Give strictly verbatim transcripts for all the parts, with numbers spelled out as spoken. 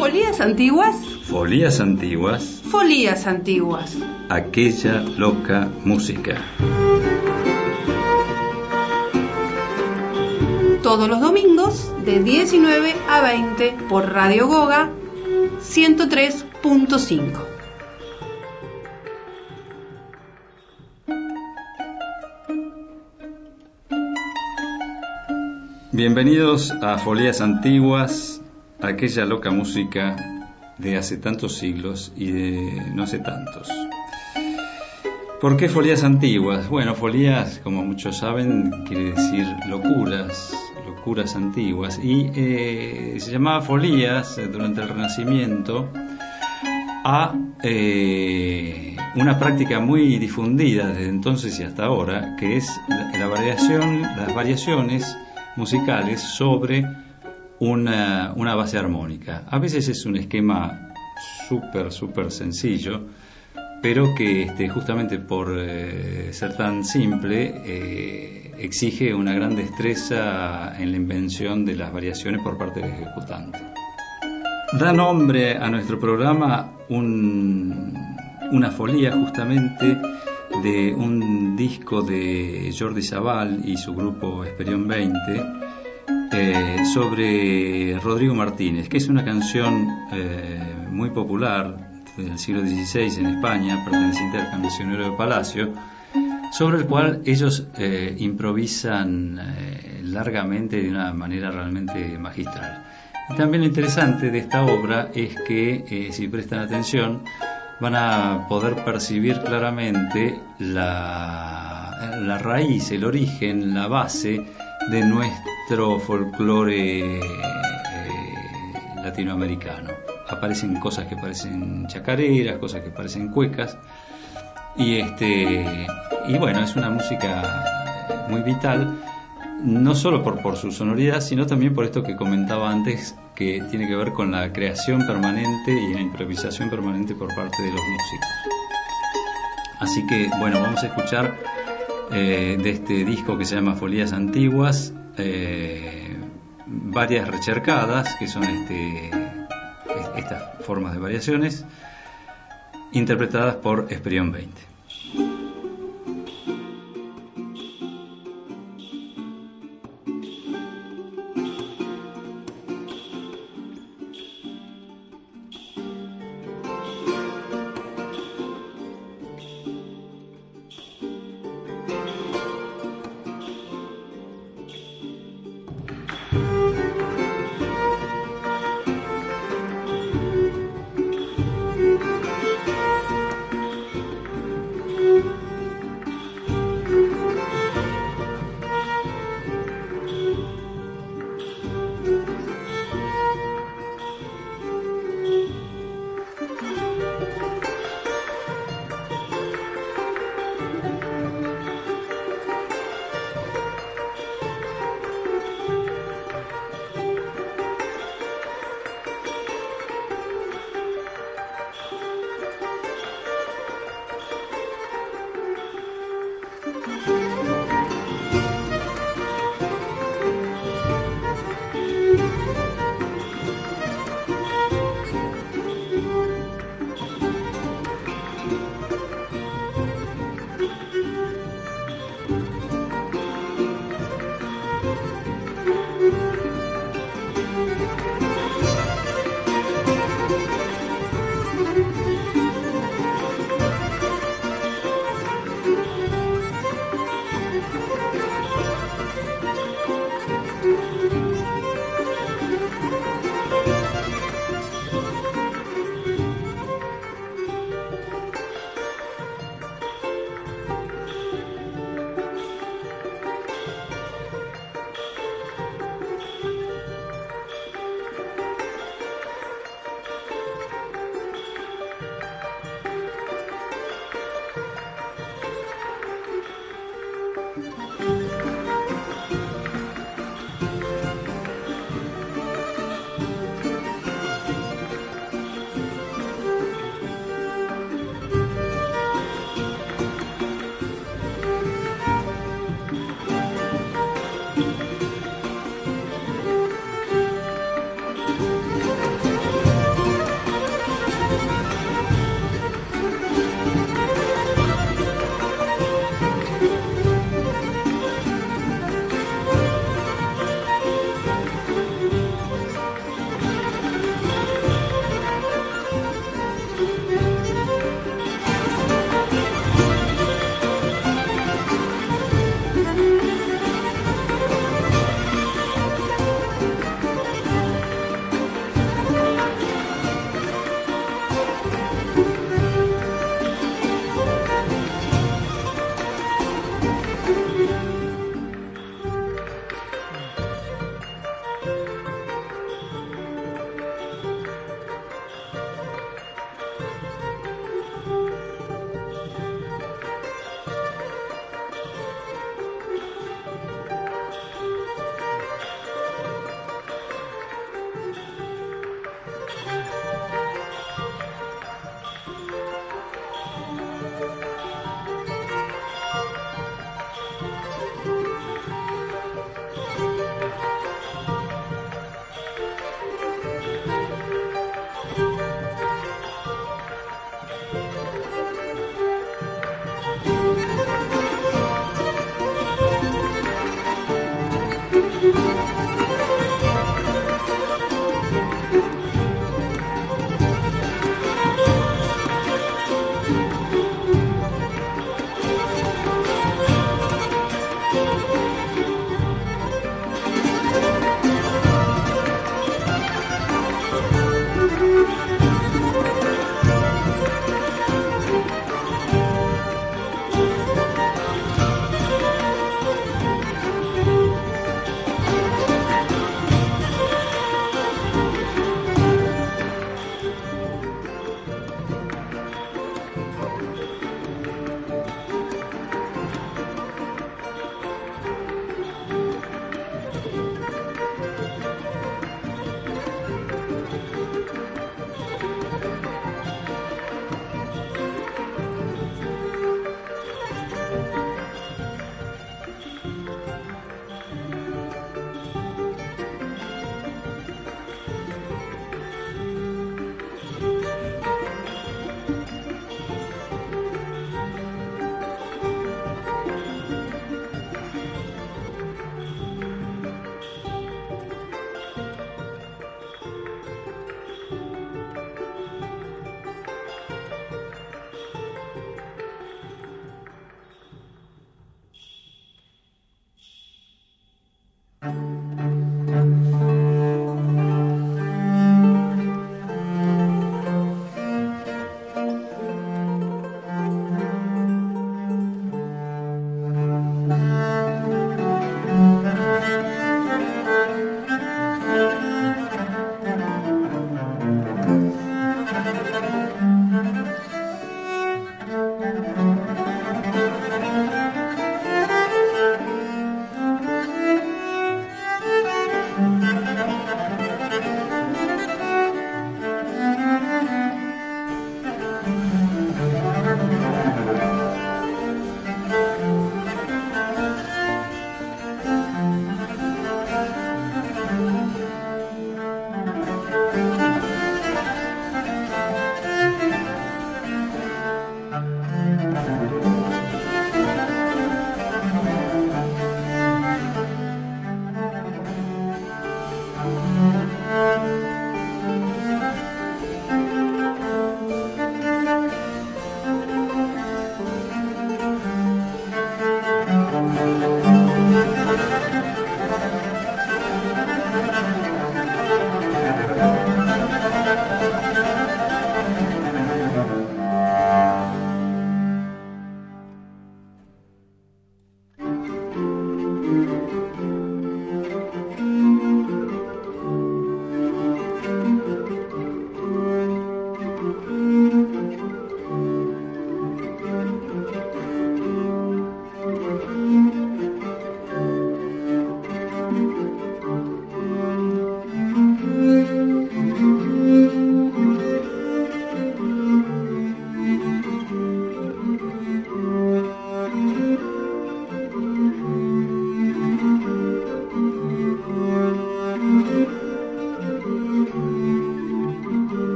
Folías antiguas. Folías antiguas. Folías antiguas. Aquella loca música. Todos los domingos de diecinueve a veinte por Radio Goga ciento tres punto cinco. Bienvenidos a Folías Antiguas, aquella loca música de hace tantos siglos y de no hace tantos. ¿Por qué folías antiguas? Bueno, folías, como muchos saben, quiere decir locuras, locuras antiguas. Y eh, se llamaba folías eh, durante el Renacimiento a eh, una práctica muy difundida desde entonces y hasta ahora, que es la, la variación, las variaciones musicales sobre una, una base armónica. A veces es un esquema súper, súper sencillo, pero que este, justamente por eh, ser tan simple eh, exige una gran destreza en la invención de las variaciones por parte del ejecutante. Da nombre a nuestro programa un, una folía justamente de un disco de Jordi Savall y su grupo Esperión veinte eh, sobre Rodrigo Martínez, que es una canción eh, muy popular del siglo dieciséis en España, perteneciente al cancionero de Palacio, sobre el cual ellos eh, improvisan eh, largamente de una manera realmente magistral. Y también lo interesante de esta obra es que, eh, si prestan atención, van a poder percibir claramente la, la raíz, el origen, la base de nuestro folclore eh, latinoamericano. Aparecen cosas que parecen chacareras, cosas que parecen cuecas, y este y bueno, es una música muy vital, no solo por, por su sonoridad, sino también por esto que comentaba antes, que tiene que ver con la creación permanente y la improvisación permanente por parte de los músicos. Así que bueno, vamos a escuchar eh, de este disco que se llama Folías Antiguas eh, varias rechercadas, que son este estas formas de variaciones interpretadas por Esperión veinte.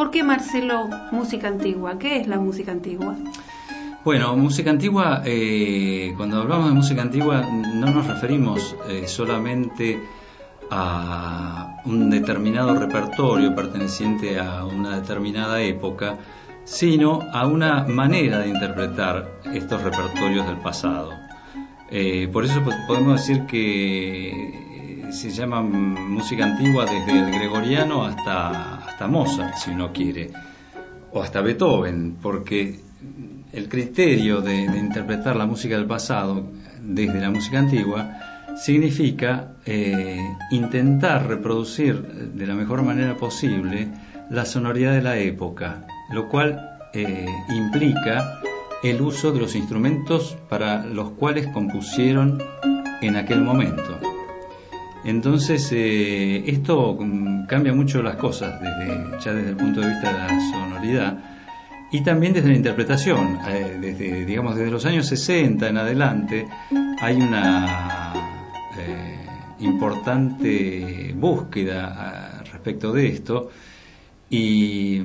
¿Por qué, Marcelo, música antigua? ¿Qué es la música antigua? Bueno, música antigua, eh, cuando hablamos de música antigua no nos referimos eh, solamente a un determinado repertorio perteneciente a una determinada época, sino a una manera de interpretar estos repertorios del pasado. Eh, por eso podemos decir que se llama música antigua desde el gregoriano hasta, hasta Mozart, si uno quiere, o hasta Beethoven, porque el criterio de, de interpretar la música del pasado desde la música antigua significa eh, intentar reproducir de la mejor manera posible la sonoridad de la época, lo cual eh, implica el uso de los instrumentos para los cuales compusieron en aquel momento. Entonces eh, esto cambia mucho las cosas desde, ya desde el punto de vista de la sonoridad y también desde la interpretación. Eh, desde, digamos, desde los años sesenta en adelante hay una eh, importante búsqueda respecto de esto y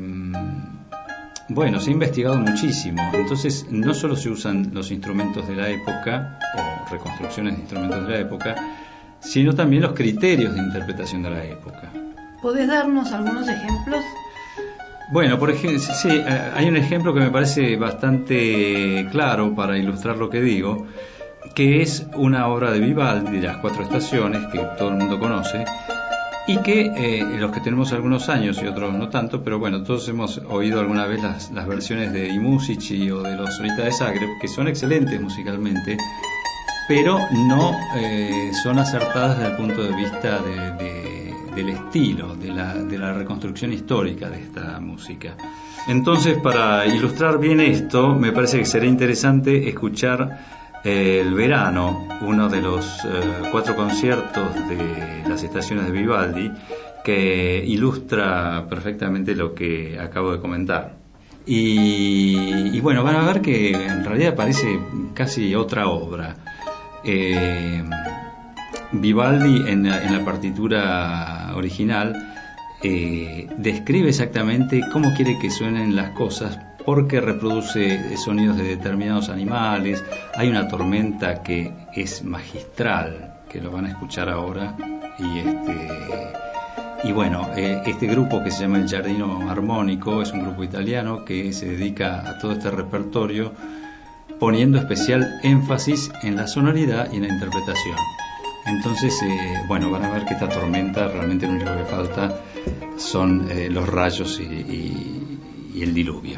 bueno, se ha investigado muchísimo. Entonces no solo se usan los instrumentos de la época o reconstrucciones de instrumentos de la época, sino también los criterios de interpretación de la época. ¿Podés darnos algunos ejemplos? Bueno, por ejemplo, sí, hay un ejemplo que me parece bastante claro para ilustrar lo que digo, que es una obra de Vivaldi, de las Cuatro Estaciones, que todo el mundo conoce, y que eh, los que tenemos algunos años y otros no tanto, pero bueno, todos hemos oído alguna vez las, las versiones de I Musici o de los Solistas de Zagreb, que son excelentes musicalmente, pero no eh, son acertadas desde el punto de vista de, de, del estilo, de la, de la reconstrucción histórica de esta música. Entonces, para ilustrar bien esto, me parece que será interesante escuchar eh, El Verano, uno de los eh, cuatro conciertos de las estaciones de Vivaldi, que ilustra perfectamente lo que acabo de comentar. Y, y bueno, van a ver que en realidad parece casi otra obra. Eh, Vivaldi en la, en la partitura original eh, describe exactamente cómo quiere que suenen las cosas, porque reproduce sonidos de determinados animales. Hay una tormenta que es magistral, que lo van a escuchar ahora, y este y bueno, eh, este grupo que se llama el Giardino Armónico es un grupo italiano que se dedica a todo este repertorio, poniendo especial énfasis en la sonoridad y en la interpretación. Entonces, eh, bueno, van a ver que esta tormenta realmente lo único que falta son eh, los rayos y, y, y el diluvio.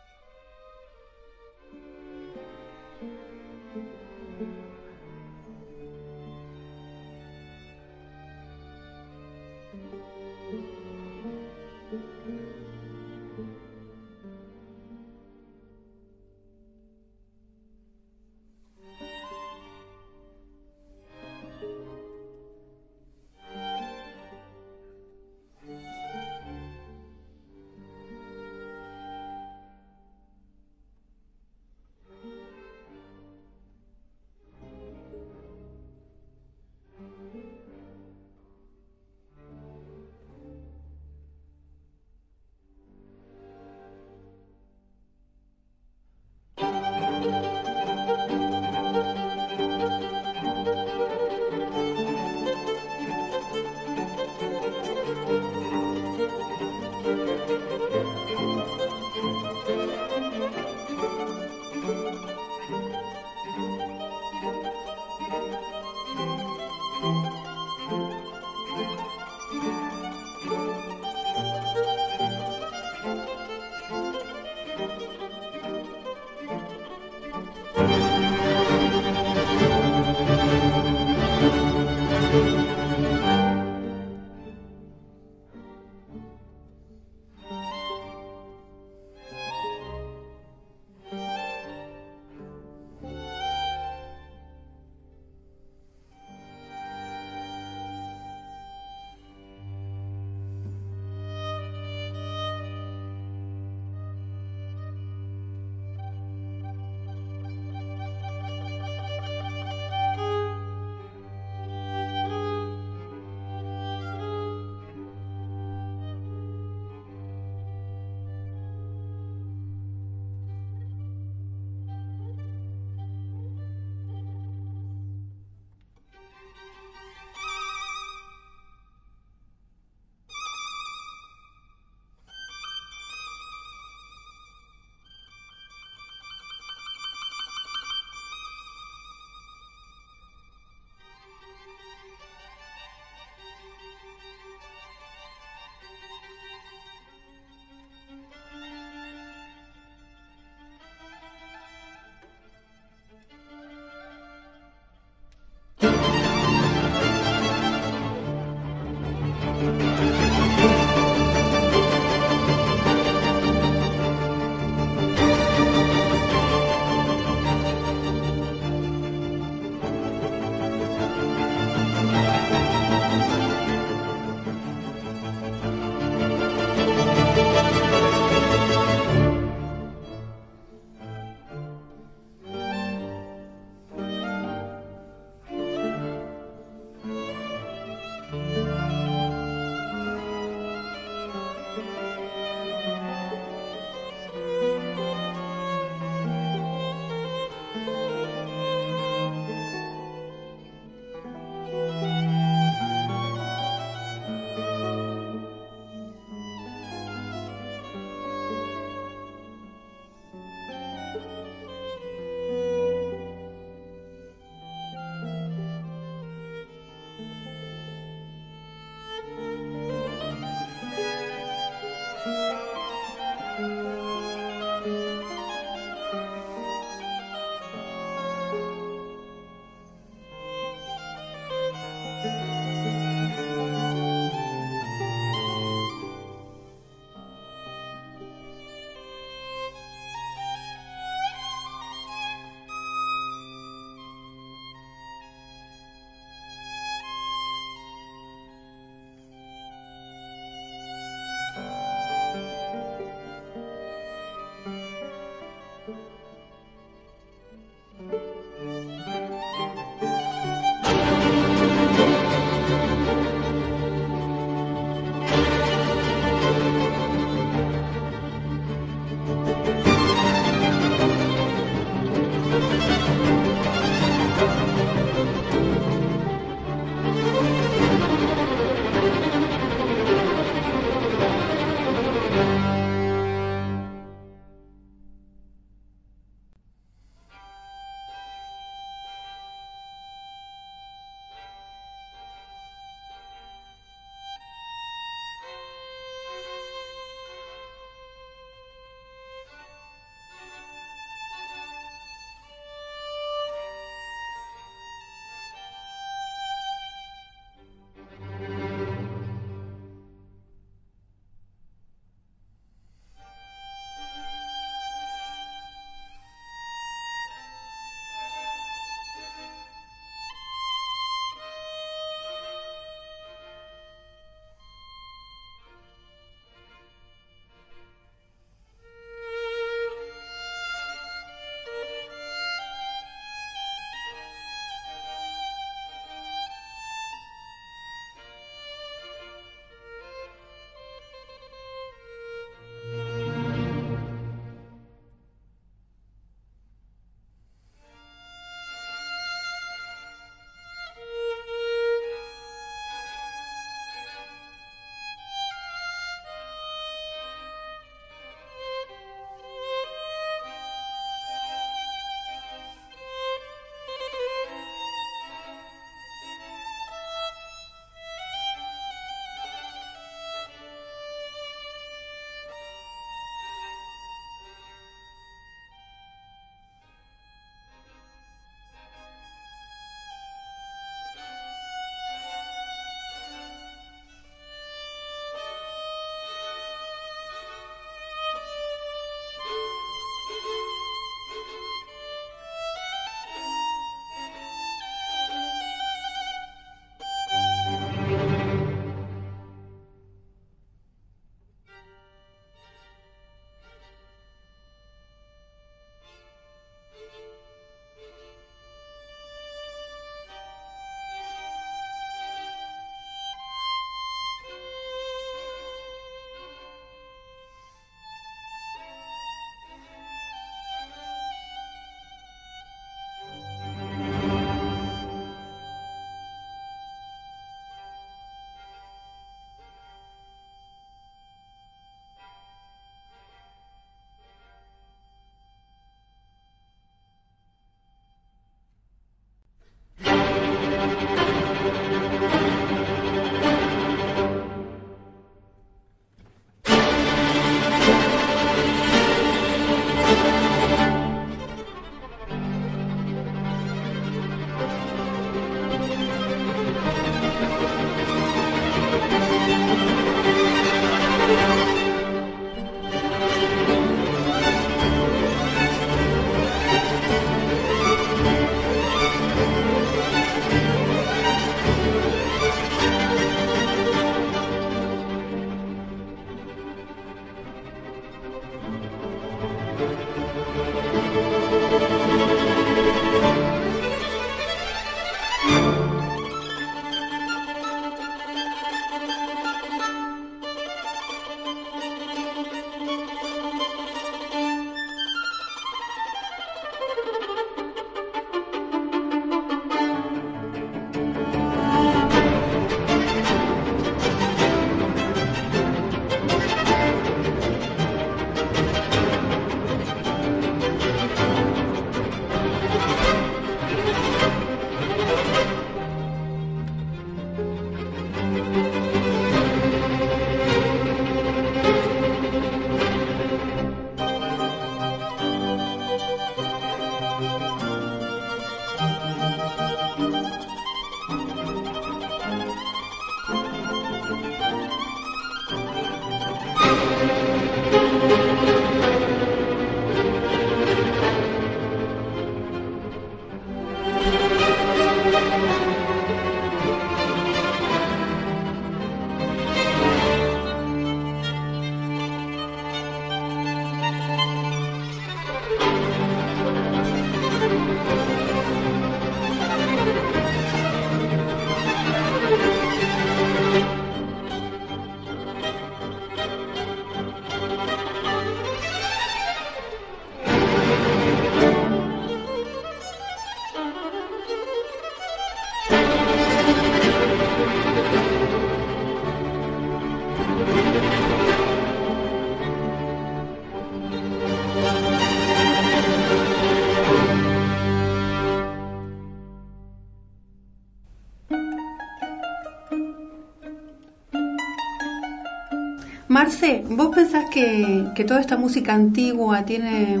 Marce, ¿vos pensás que, que toda esta música antigua tiene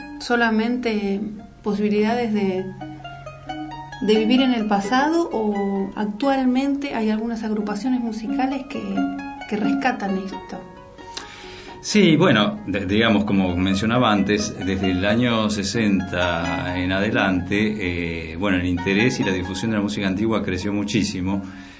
solamente posibilidades de, de vivir en el pasado, o actualmente hay algunas agrupaciones musicales que, que rescatan esto? Sí, bueno, de, digamos, como mencionaba antes, desde el año sesenta en adelante, eh, bueno, el interés y la difusión de la música antigua creció muchísimo.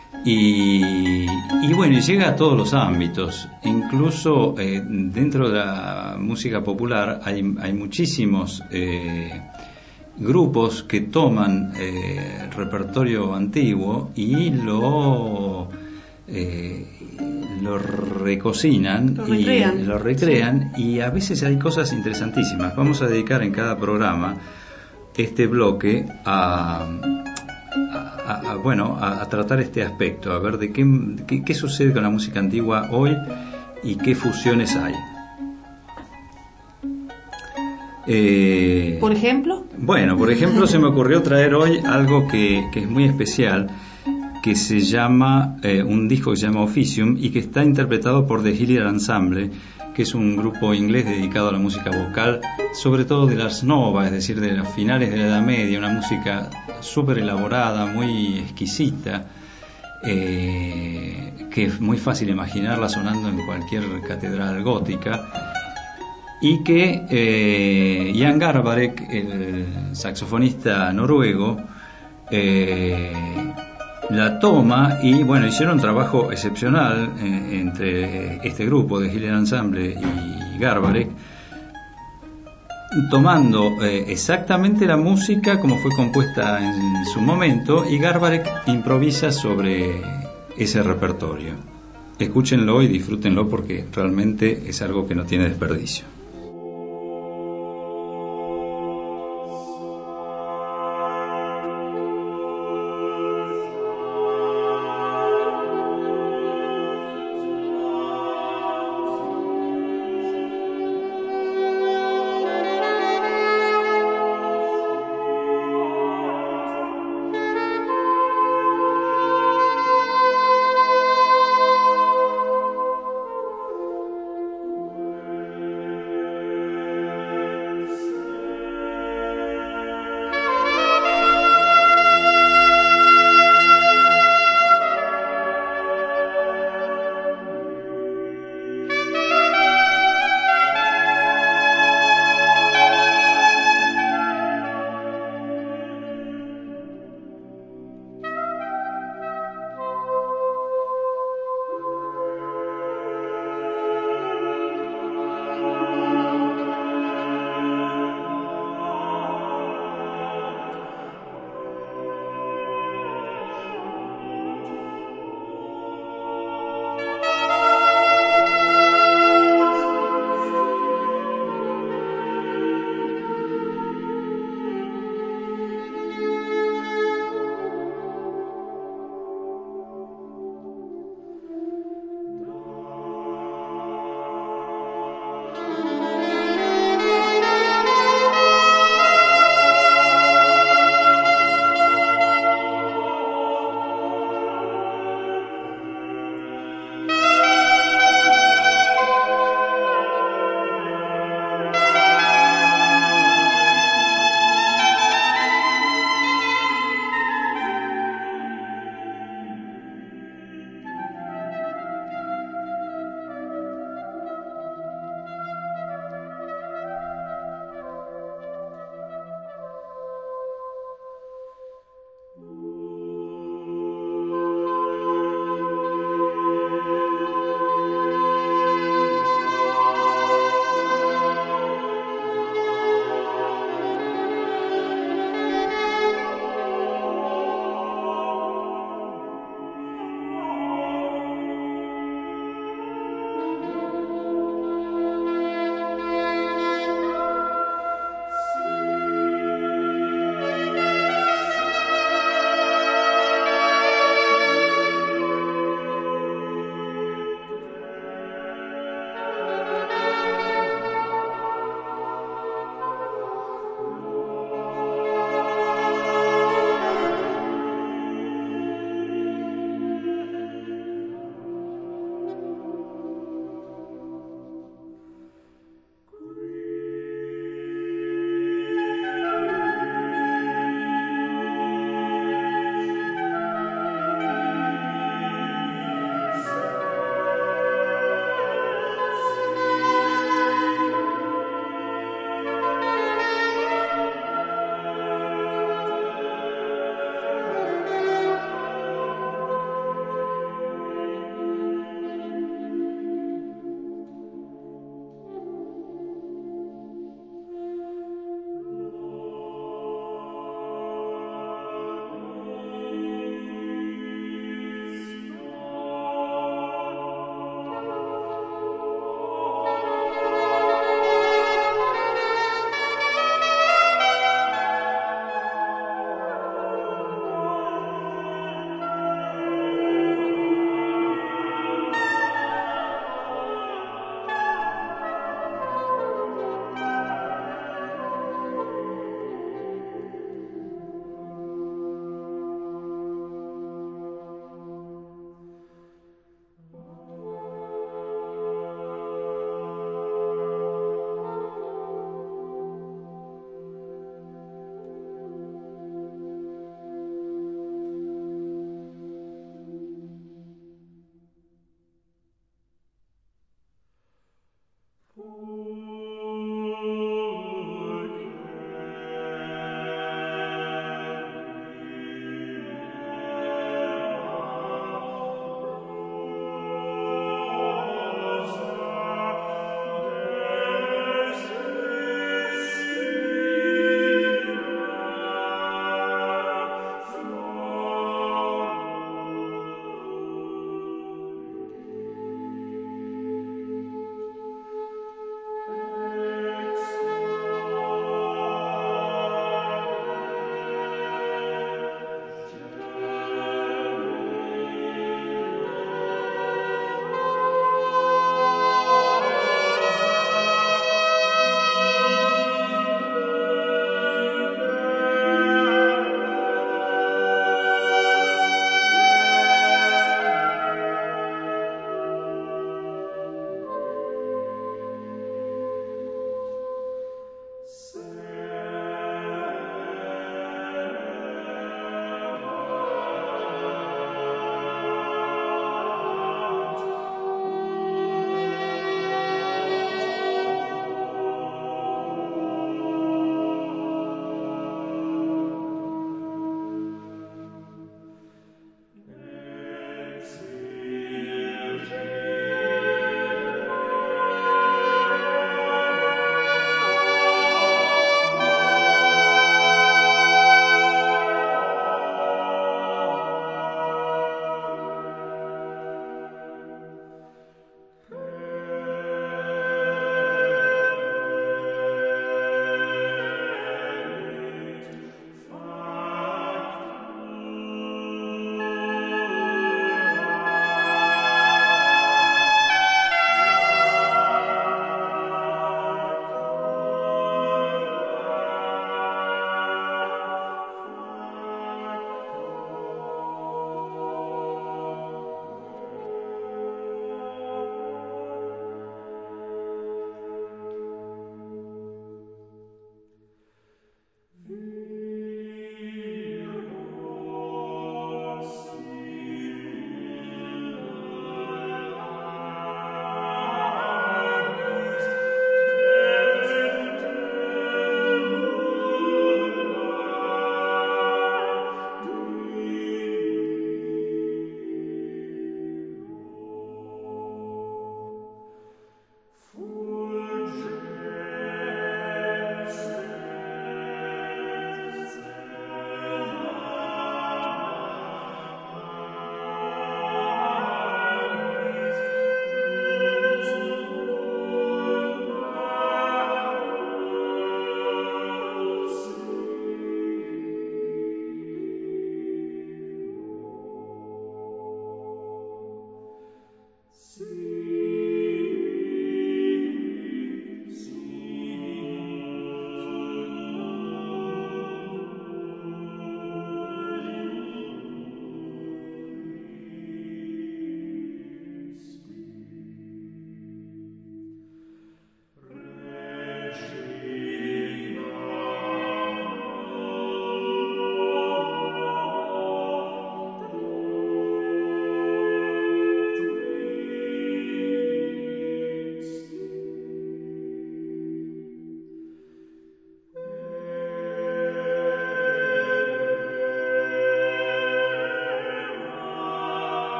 Y, y bueno, y llega a todos los ámbitos, incluso eh, dentro de la música popular hay, hay muchísimos eh, grupos que toman eh, repertorio antiguo y lo, eh, lo recocinan, lo recrean, y, lo recrean sí. Y a veces hay cosas interesantísimas. Vamos a dedicar en cada programa este bloque a... A, a, bueno, a, a tratar este aspecto, a ver de qué, qué, qué sucede con la música antigua hoy y qué fusiones hay. Eh, ¿Por ejemplo? Bueno, por ejemplo, se me ocurrió traer hoy algo que, que es muy especial, que se llama, eh, un disco que se llama Officium y que está interpretado por The Hilliard Ensemble, que es un grupo inglés dedicado a la música vocal, sobre todo de las Nova, es decir, de los finales de la Edad Media, una música súper elaborada, muy exquisita, eh, que es muy fácil imaginarla sonando en cualquier catedral gótica, y que eh, Jan Garbarek, el saxofonista noruego, eh, la toma y bueno, hicieron un trabajo excepcional eh, entre este grupo de Hilliard Ensemble y Garbarek, tomando eh, exactamente la música como fue compuesta en su momento, y Garbarek improvisa sobre ese repertorio. Escúchenlo y disfrútenlo porque realmente es algo que no tiene desperdicio.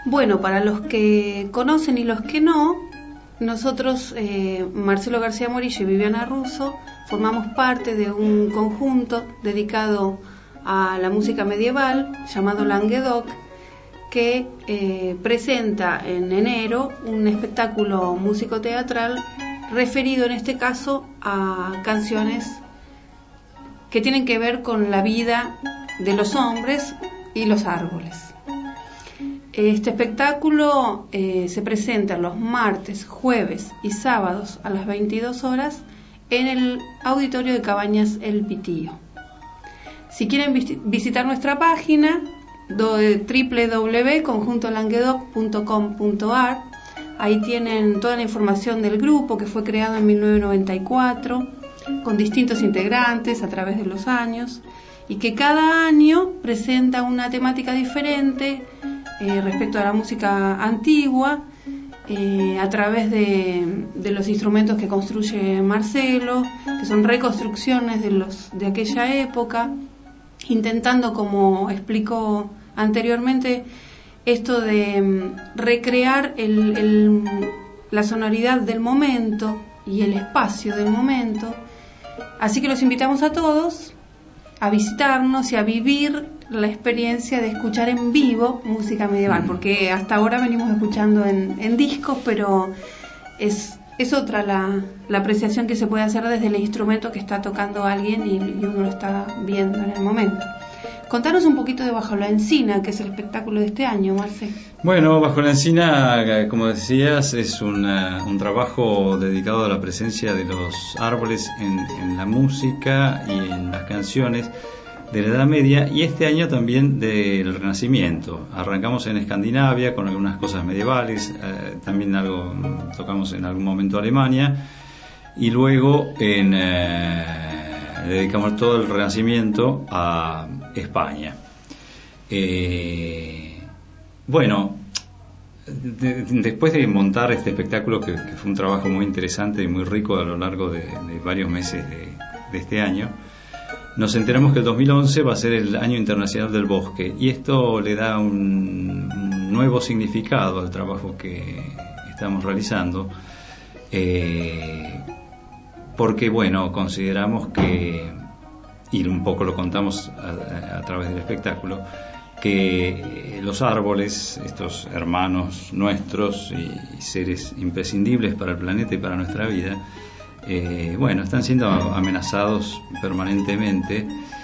Bueno, para los que conocen y los que no, nosotros, eh, Marcelo García Morillo y Viviana Russo, formamos parte de un conjunto dedicado a la música medieval llamado Languedoc, que eh, presenta en enero un espectáculo músico-teatral referido en este caso a canciones que tienen que ver con la vida de los hombres y los árboles. Este espectáculo eh, se presenta los martes, jueves y sábados a las veintidós horas en el auditorio de Cabañas El Pitío. Si quieren vis- visitar nuestra página, doble u doble u doble u punto conjunto languedoc punto com punto a r, ahí tienen toda la información del grupo, que fue creado en mil novecientos noventa y cuatro, con distintos integrantes a través de los años, y que cada año presenta una temática diferente eh, respecto a la música antigua, eh, a través de, de los instrumentos que construye Marcelo, que son reconstrucciones de, los, de aquella época, intentando, como explicó anteriormente, esto de um, recrear el, el, la sonoridad del momento y el espacio del momento. Así que los invitamos a todos a visitarnos y a vivir la experiencia de escuchar en vivo música medieval, porque hasta ahora venimos escuchando en, en discos, pero es, es otra la, la apreciación que se puede hacer desde el instrumento que está tocando alguien y, y uno lo está viendo en el momento. Contanos un poquito de Bajo la Encina, que es el espectáculo de este año, Marce. Bueno, Bajo la Encina, como decías, es una, un trabajo dedicado a la presencia de los árboles en, en la música y en las canciones de la Edad Media, y este año también del Renacimiento. Arrancamos en Escandinavia con algunas cosas medievales, eh, también algo tocamos en algún momento Alemania, y luego en... Eh, dedicamos todo el Renacimiento a España. Eh, bueno, de, después de montar este espectáculo, que, que fue un trabajo muy interesante y muy rico a lo largo de, de varios meses de, de este año, nos enteramos que el dos mil once va a ser el Año Internacional del Bosque, y esto le da un, un nuevo significado al trabajo que estamos realizando. Eh, porque bueno, consideramos que, y un poco lo contamos a, a través del espectáculo, que los árboles, estos hermanos nuestros y, y seres imprescindibles para el planeta y para nuestra vida, eh, bueno, están siendo amenazados permanentemente,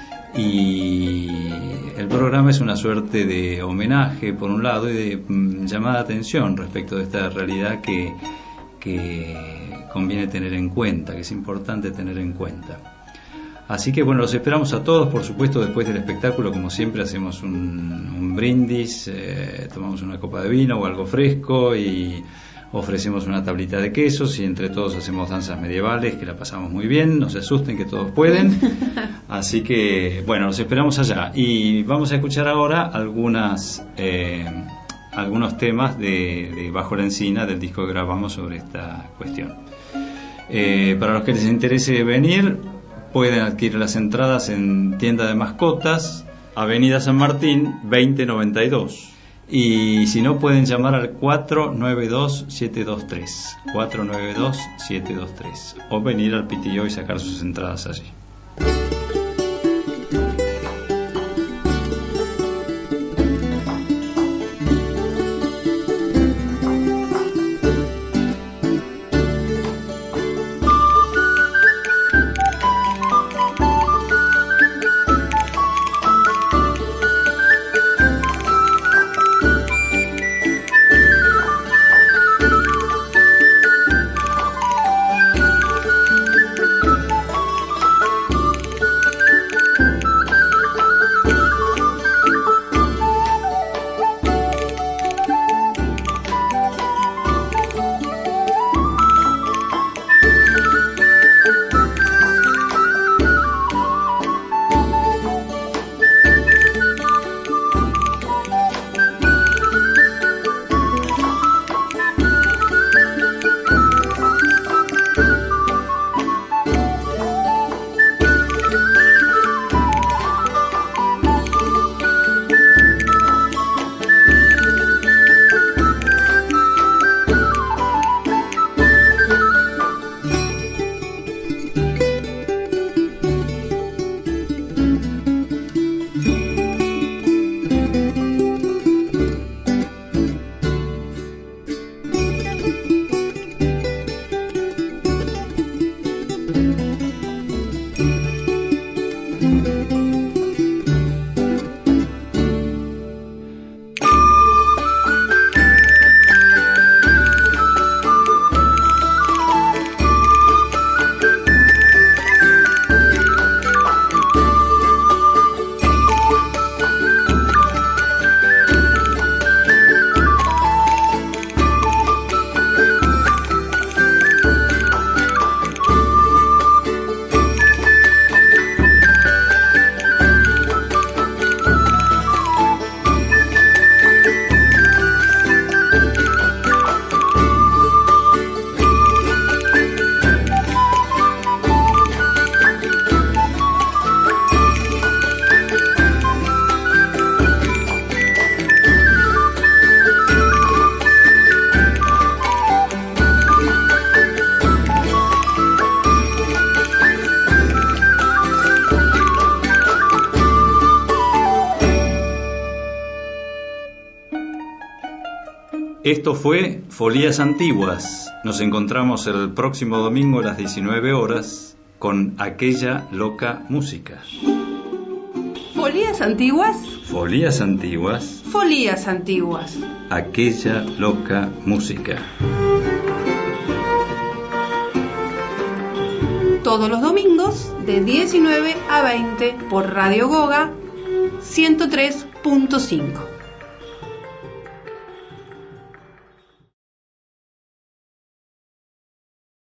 y el programa es una suerte de homenaje por un lado y de mm, llamada de atención respecto de esta realidad que, que conviene tener en cuenta, que es importante tener en cuenta. Así que bueno, los esperamos a todos, por supuesto. Después del espectáculo, como siempre, hacemos un, un brindis, eh, tomamos una copa de vino o algo fresco y ofrecemos una tablita de quesos, y entre todos hacemos danzas medievales, que la pasamos muy bien. No se asusten, que todos pueden. Así que bueno, los esperamos allá, y vamos a escuchar ahora algunas eh, algunos temas de, de Bajo la Encina, del disco que grabamos sobre esta cuestión. Eh, para los que les interese venir, pueden adquirir las entradas en Tienda de Mascotas, Avenida San Martín veinte noventa y dos, y si no, pueden llamar al cuatro nueve dos siete dos tres cuatro nueve dos siete dos tres o venir al Pitillo y sacar sus entradas allí. Esto fue Folías Antiguas. Nos encontramos el próximo domingo a las diecinueve horas con Aquella Loca Música. Folías Antiguas. Folías Antiguas. Folías Antiguas. Aquella Loca Música. Todos los domingos de diecinueve a veinte por Radio Goga ciento tres punto cinco.